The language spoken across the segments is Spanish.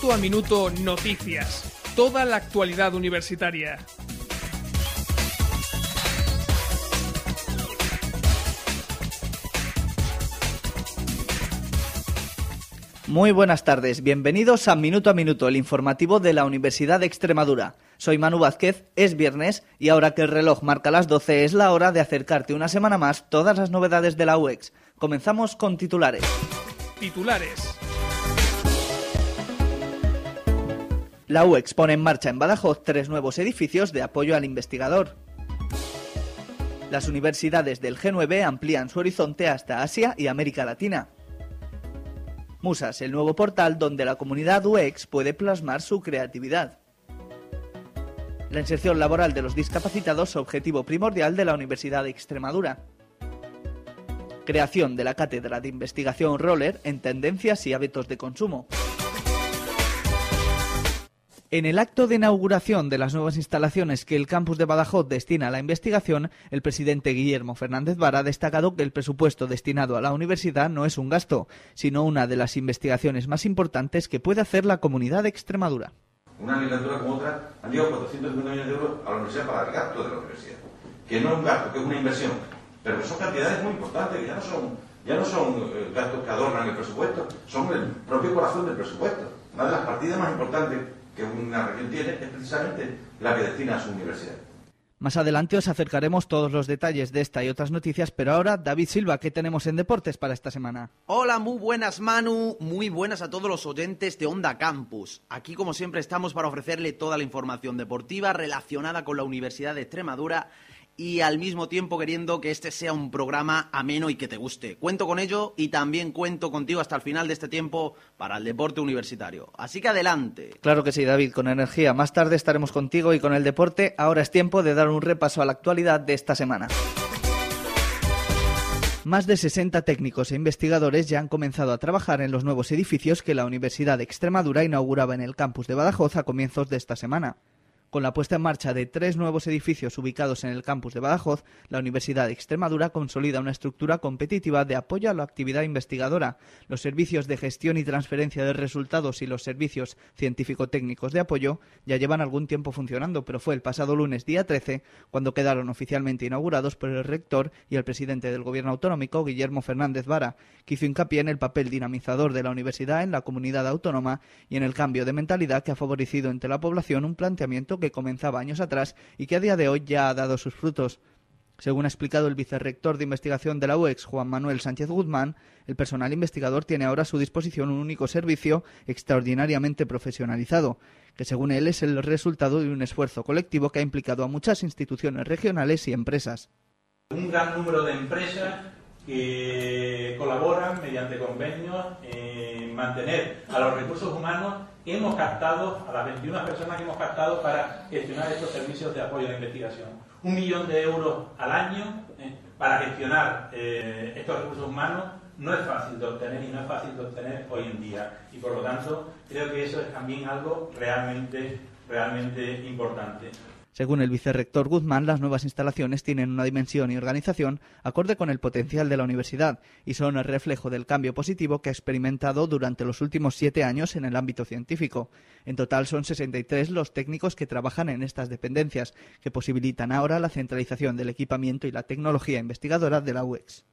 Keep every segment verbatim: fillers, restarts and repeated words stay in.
Minuto a Minuto Noticias. Toda la actualidad universitaria. Muy buenas tardes, bienvenidos a Minuto a Minuto, el informativo de la Universidad de Extremadura. Soy Manu Vázquez, es viernes y ahora que el reloj marca las doce es la hora de acercarte una semana más todas las novedades de la U E X. Comenzamos con titulares. Titulares. La U E X pone en marcha en Badajoz tres nuevos edificios de apoyo al investigador. Las universidades del G nueve amplían su horizonte hasta Asia y América Latina. Musas, el nuevo portal donde la comunidad U E X puede plasmar su creatividad. La inserción laboral de los discapacitados, objetivo primordial de la Universidad de Extremadura. Creación de la Cátedra de Investigación Roller en Tendencias y Hábitos de Consumo. En el acto de inauguración de las nuevas instalaciones que el campus de Badajoz destina a la investigación, el presidente Guillermo Fernández Vara ha destacado que el presupuesto destinado a la universidad no es un gasto, sino una de las investigaciones más importantes que puede hacer la comunidad de Extremadura. Una legislatura como otra han llegado cuatrocientos cincuenta millones de euros a la universidad para el gasto de la universidad, que no es un gasto, que es una inversión, pero que son cantidades muy importantes, que ya no son, ya no son eh, gastos que adornan el presupuesto, son el propio corazón del presupuesto. Una de las partidas más importantes que una región tiene es precisamente la que destina a su universidad. Más adelante os acercaremos todos los detalles de esta y otras noticias, pero ahora, David Silva, ¿qué tenemos en deportes para esta semana? Hola, muy buenas, Manu, muy buenas a todos los oyentes de Onda Campus. Aquí, como siempre, estamos para ofrecerle toda la información deportiva relacionada con la Universidad de Extremadura y al mismo tiempo queriendo que este sea un programa ameno y que te guste. Cuento con ello y también cuento contigo hasta el final de este tiempo para el deporte universitario. Así que adelante. Claro que sí, David, con energía. Más tarde estaremos contigo y con el deporte. Ahora es tiempo de dar un repaso a la actualidad de esta semana. Más de sesenta técnicos e investigadores ya han comenzado a trabajar en los nuevos edificios que la Universidad de Extremadura inauguraba en el campus de Badajoz a comienzos de esta semana. Con la puesta en marcha de tres nuevos edificios ubicados en el campus de Badajoz, la Universidad de Extremadura consolida una estructura competitiva de apoyo a la actividad investigadora. Los servicios de gestión y transferencia de resultados y los servicios científico-técnicos de apoyo ya llevan algún tiempo funcionando, pero fue el pasado lunes día trece cuando quedaron oficialmente inaugurados por el rector y el presidente del Gobierno autonómico, Guillermo Fernández Vara, que hizo hincapié en el papel dinamizador de la universidad en la comunidad autónoma y en el cambio de mentalidad que ha favorecido entre la población un planteamiento que comenzaba años atrás y que a día de hoy ya ha dado sus frutos. Según ha explicado el vicerrector de investigación de la U E X, Juan Manuel Sánchez Guzmán, el personal investigador tiene ahora a su disposición un único servicio extraordinariamente profesionalizado, que según él es el resultado de un esfuerzo colectivo que ha implicado a muchas instituciones regionales y empresas. Un gran número de empresas que colaboran mediante convenios en mantener a los recursos humanos que hemos captado, a las veintiuna personas que hemos captado para gestionar estos servicios de apoyo a la investigación. Un millón de euros al año eh, para gestionar eh, estos recursos humanos no es fácil de obtener y no es fácil de obtener hoy en día. Y por lo tanto, creo que eso es también algo realmente, realmente importante. Según el vicerrector Guzmán, las nuevas instalaciones tienen una dimensión y organización acorde con el potencial de la universidad y son el reflejo del cambio positivo que ha experimentado durante los últimos siete años en el ámbito científico. En total son sesenta y tres los técnicos que trabajan en estas dependencias, que posibilitan ahora la centralización del equipamiento y la tecnología investigadora de la U E X.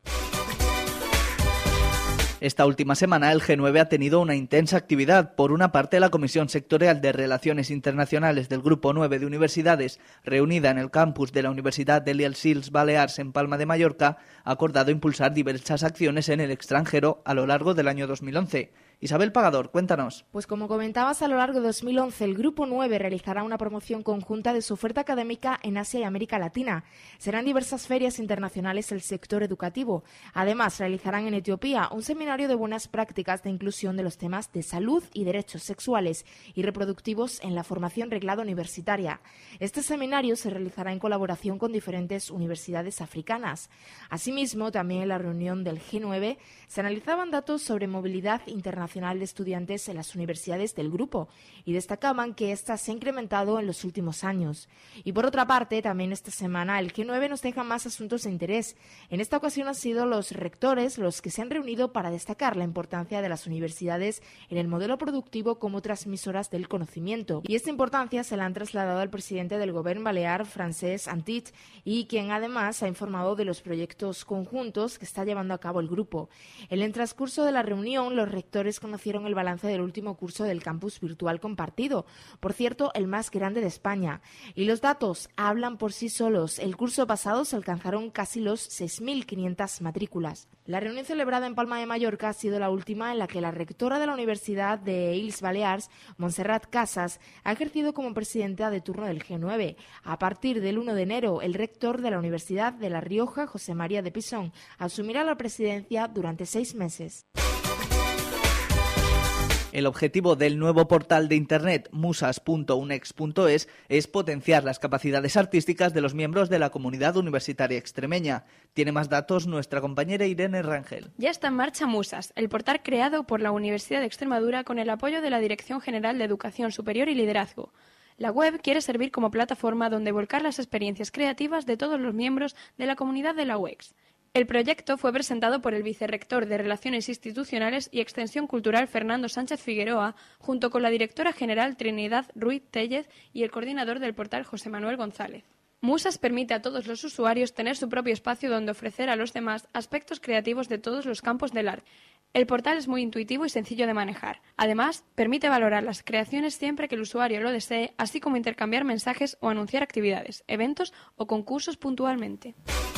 Esta última semana el G nueve ha tenido una intensa actividad. Por una parte, la Comisión Sectorial de Relaciones Internacionales del Grupo nueve de Universidades, reunida en el campus de la Universidad de les Illes Balears en Palma de Mallorca, ha acordado impulsar diversas acciones en el extranjero a lo largo del año dos mil once. Isabel Pagador, cuéntanos. Pues como comentabas, a lo largo de dos mil once el Grupo nueve realizará una promoción conjunta de su oferta académica en Asia y América Latina. Serán diversas ferias internacionales del sector educativo. Además, realizarán en Etiopía un seminario de buenas prácticas de inclusión de los temas de salud y derechos sexuales y reproductivos en la formación reglada universitaria. Este seminario se realizará en colaboración con diferentes universidades africanas. Asimismo, también en la reunión del G nueve se analizaban datos sobre movilidad internacional internacional de estudiantes en las universidades del grupo y destacaban que ésta se ha incrementado en los últimos años. Y por otra parte, también esta semana el G nueve nos deja más asuntos de interés. En esta ocasión han sido los rectores los que se han reunido para destacar la importancia de las universidades en el modelo productivo como transmisoras del conocimiento. Y esta importancia se la han trasladado al presidente del Gobierno balear, Francesc Antich, y quien además ha informado de los proyectos conjuntos que está llevando a cabo el grupo. En el transcurso de la reunión, los rectores conocieron el balance del último curso del campus virtual compartido, por cierto, el más grande de España. Y los datos hablan por sí solos. El curso pasado se alcanzaron casi los seis mil quinientas matrículas. La reunión celebrada en Palma de Mallorca ha sido la última en la que la rectora de la Universidad de Illes Balears, Montserrat Casas, ha ejercido como presidenta de turno del G nueve. A partir del uno de enero, el rector de la Universidad de La Rioja, José María de Pisón, asumirá la presidencia durante seis meses. El objetivo del nuevo portal de internet musas punto unex punto es es potenciar las capacidades artísticas de los miembros de la comunidad universitaria extremeña. Tiene más datos nuestra compañera Irene Rangel. Ya está en marcha Musas, el portal creado por la Universidad de Extremadura con el apoyo de la Dirección General de Educación Superior y Liderazgo. La web quiere servir como plataforma donde volcar las experiencias creativas de todos los miembros de la comunidad de la U E X. El proyecto fue presentado por el vicerrector de Relaciones Institucionales y Extensión Cultural Fernando Sánchez Figueroa, junto con la directora general Trinidad Ruiz Tellez y el coordinador del portal José Manuel González. Musas permite a todos los usuarios tener su propio espacio donde ofrecer a los demás aspectos creativos de todos los campos del arte. El portal es muy intuitivo y sencillo de manejar. Además, permite valorar las creaciones siempre que el usuario lo desee, así como intercambiar mensajes o anunciar actividades, eventos o concursos puntualmente.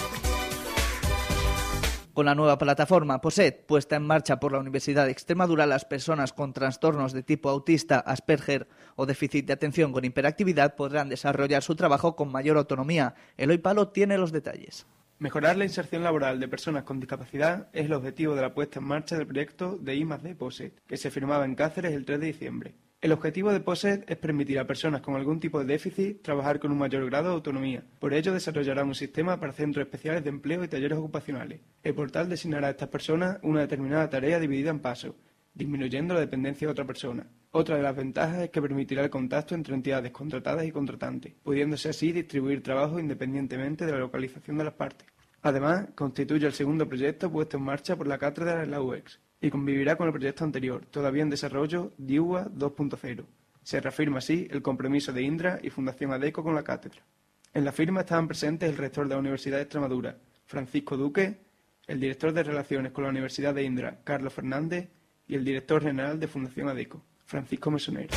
Con la nueva plataforma POSET, puesta en marcha por la Universidad de Extremadura, las personas con trastornos de tipo autista, Asperger o déficit de atención con hiperactividad podrán desarrollar su trabajo con mayor autonomía. Eloy Palo tiene los detalles. Mejorar la inserción laboral de personas con discapacidad es el objetivo de la puesta en marcha del proyecto de I más D POSET, que se firmaba en Cáceres el tres de diciembre. El objetivo de POSET es permitir a personas con algún tipo de déficit trabajar con un mayor grado de autonomía. Por ello, desarrollará un sistema para centros especiales de empleo y talleres ocupacionales. El portal designará a estas personas una determinada tarea dividida en pasos, disminuyendo la dependencia de otra persona. Otra de las ventajas es que permitirá el contacto entre entidades contratadas y contratantes, pudiéndose así distribuir trabajo independientemente de la localización de las partes. Además, constituye el segundo proyecto puesto en marcha por la cátedra de la U E X y convivirá con el proyecto anterior, todavía en desarrollo, DIUA dos punto cero. Se reafirma así el compromiso de Indra y Fundación ADECO con la cátedra. En la firma estaban presentes el rector de la Universidad de Extremadura, Francisco Duque, el director de Relaciones con la Universidad de Indra, Carlos Fernández, y el director general de Fundación ADECO, Francisco Mesonero.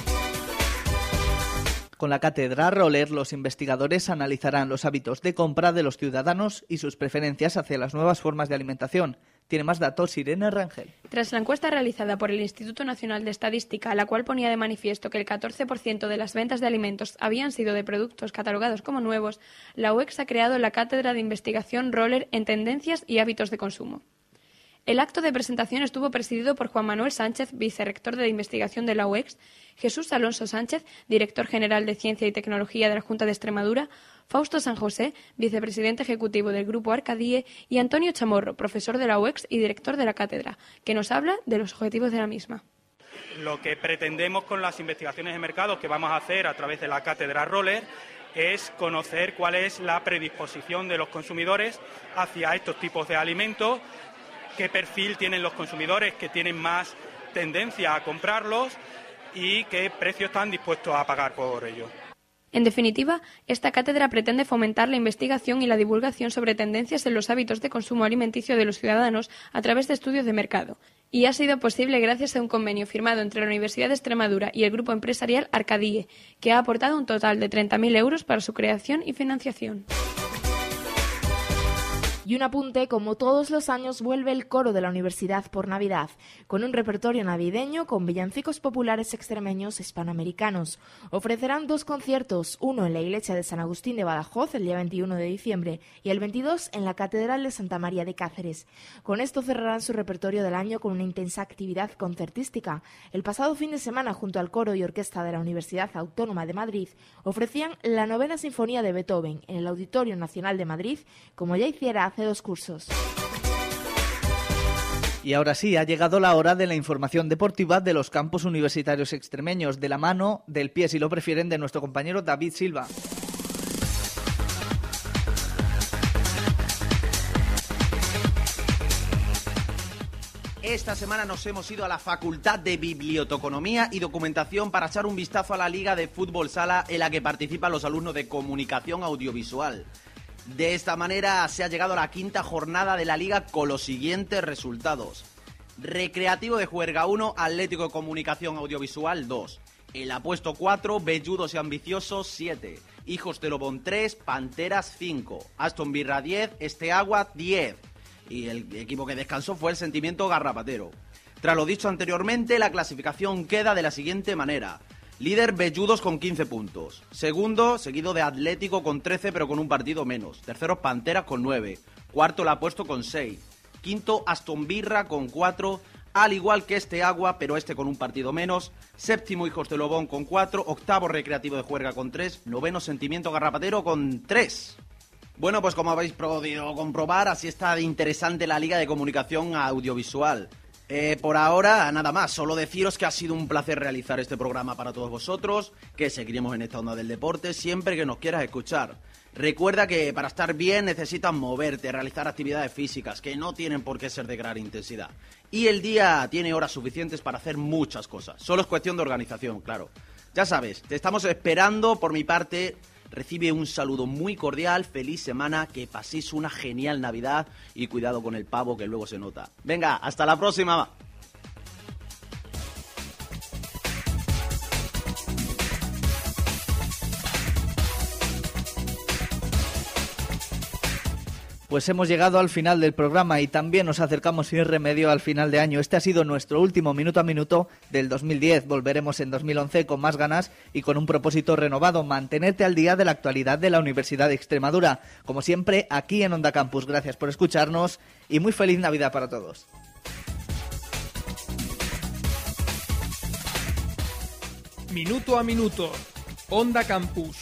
Con la cátedra Roller, los investigadores analizarán los hábitos de compra de los ciudadanos y sus preferencias hacia las nuevas formas de alimentación. Tiene más datos Irene Rangel. Tras la encuesta realizada por el Instituto Nacional de Estadística, la cual ponía de manifiesto que el catorce por ciento de las ventas de alimentos habían sido de productos catalogados como nuevos, la U E X ha creado la Cátedra de Investigación Roller en Tendencias y Hábitos de Consumo. El acto de presentación estuvo presidido por Juan Manuel Sánchez, vicerrector de investigación de la U E X, Jesús Alonso Sánchez, director general de Ciencia y Tecnología de la Junta de Extremadura, Fausto San José, vicepresidente ejecutivo del Grupo Arcadie, y Antonio Chamorro, profesor de la U E X y director de la cátedra, que nos habla de los objetivos de la misma. Lo que pretendemos con las investigaciones de mercado que vamos a hacer a través de la cátedra Roller es conocer cuál es la predisposición de los consumidores hacia estos tipos de alimentos, qué perfil tienen los consumidores que tienen más tendencia a comprarlos y qué precio están dispuestos a pagar por ello. En definitiva, esta cátedra pretende fomentar la investigación y la divulgación sobre tendencias en los hábitos de consumo alimenticio de los ciudadanos a través de estudios de mercado, y ha sido posible gracias a un convenio firmado entre la Universidad de Extremadura y el grupo empresarial Arcadie, que ha aportado un total de treinta mil euros para su creación y financiación. Y un apunte, como todos los años vuelve el coro de la universidad por Navidad, con un repertorio navideño con villancicos populares extremeños hispanoamericanos. Ofrecerán dos conciertos, uno en la iglesia de San Agustín de Badajoz el día veintiuno de diciembre y el veintidós en la Catedral de Santa María de Cáceres. Con esto cerrarán su repertorio del año con una intensa actividad concertística. El pasado fin de semana, junto al coro y orquesta de la Universidad Autónoma de Madrid, ofrecían la novena sinfonía de Beethoven en el Auditorio Nacional de Madrid, como ya hiciera hace dos cursos. Y ahora sí, ha llegado la hora de la información deportiva de los campus universitarios extremeños, de la mano, del pie si lo prefieren, de nuestro compañero David Silva. Esta semana nos hemos ido a la Facultad de Biblioteconomía y Documentación para echar un vistazo a la Liga de Fútbol Sala en la que participan los alumnos de Comunicación Audiovisual. De esta manera se ha llegado a la quinta jornada de la Liga con los siguientes resultados. Recreativo de Juerga uno, Atlético de Comunicación Audiovisual dos. El Apuesto cuatro, Velludos y Ambiciosos siete. Hijos de Lobón tres, Panteras cinco. Aston Villa diez, Esteagua diez. Y el equipo que descansó fue el Sentimiento Garrapatero. Tras lo dicho anteriormente, la clasificación queda de la siguiente manera. Líder Velludos con quince puntos. Segundo, seguido de Atlético con trece pero con un partido menos. Tercero, Panteras con nueve. Cuarto, El Apuesto con seis. Quinto, Aston Villa con cuatro. Al igual que Esteagua, pero este con un partido menos. Séptimo, Hijos de Lobón con cuatro. Octavo, Recreativo de Juerga con tres. Noveno, Sentimiento Garrapatero con tres. Bueno, pues como habéis podido comprobar, así está de interesante la Liga de Comunicación Audiovisual. Eh, por ahora, nada más, solo deciros que ha sido un placer realizar este programa para todos vosotros, que seguiremos en esta onda del deporte siempre que nos quieras escuchar. Recuerda que para estar bien necesitas moverte, realizar actividades físicas, que no tienen por qué ser de gran intensidad. Y el día tiene horas suficientes para hacer muchas cosas, solo es cuestión de organización, claro. Ya sabes, te estamos esperando. Por mi parte, recibe un saludo muy cordial, feliz semana, que paséis una genial Navidad y cuidado con el pavo que luego se nota. Venga, hasta la próxima. Pues hemos llegado al final del programa y también nos acercamos sin remedio al final de año. Este ha sido nuestro último minuto a minuto del dos mil diez. Volveremos en dos mil once con más ganas y con un propósito renovado: mantenerte al día de la actualidad de la Universidad de Extremadura. Como siempre, aquí en Onda Campus. Gracias por escucharnos y muy feliz Navidad para todos. Minuto a minuto. Onda Campus.